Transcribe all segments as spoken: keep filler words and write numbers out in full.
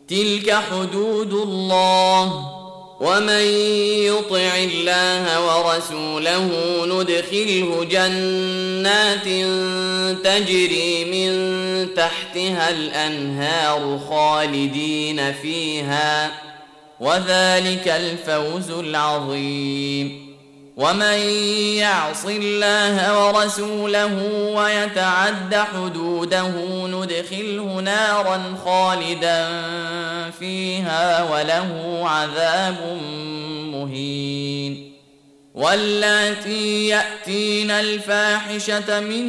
تلك حدود الله، ومن يطع الله ورسوله ندخله جنات تجري من تحتها الأنهار خالدين فيها، وذلك الفوز العظيم. ومن يعص الله ورسوله ويتعد حدوده ندخله نارا خالدا فيها وله عذاب مهين. واللاتي يأتين الفاحشة من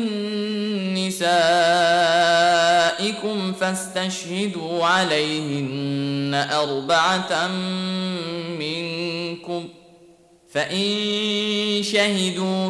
نسائكم فاستشهدوا عليهن أربعة منكم، فإن شهدوا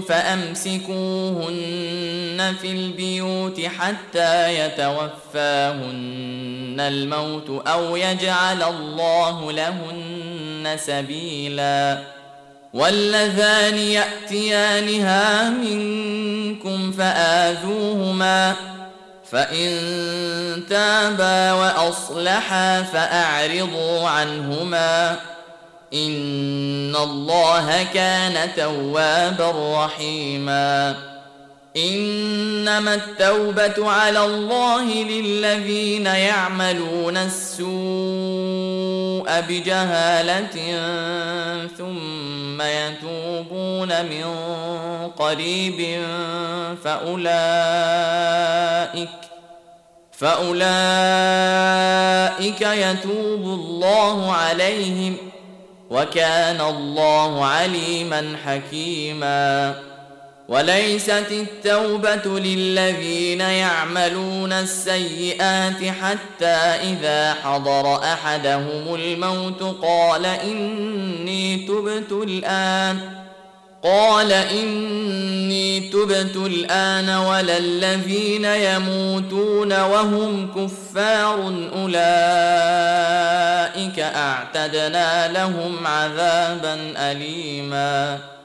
فأمسكوهن في البيوت حتى يتوفاهن الموت أو يجعل الله لهن سبيلا. واللذان يأتيانها منكم فآذوهما، فإن تابا وأصلحا فأعرضوا عنهما، إن الله كان توابا رحيما. إنما التوبة على الله للذين يعملون السوء بجهالة ثم يتوبون من قريب فأولئك فأولئك يتوب الله عليهم، وكان الله عليما حكيما. وليست التوبة للذين يعملون السيئات حتى إذا حضر أحدهم الموت قال إني تبت الآن قال إني تبت الآن ولا الذين يموتون وهم كفار أولئك أعتدنا لهم عذابا أليما.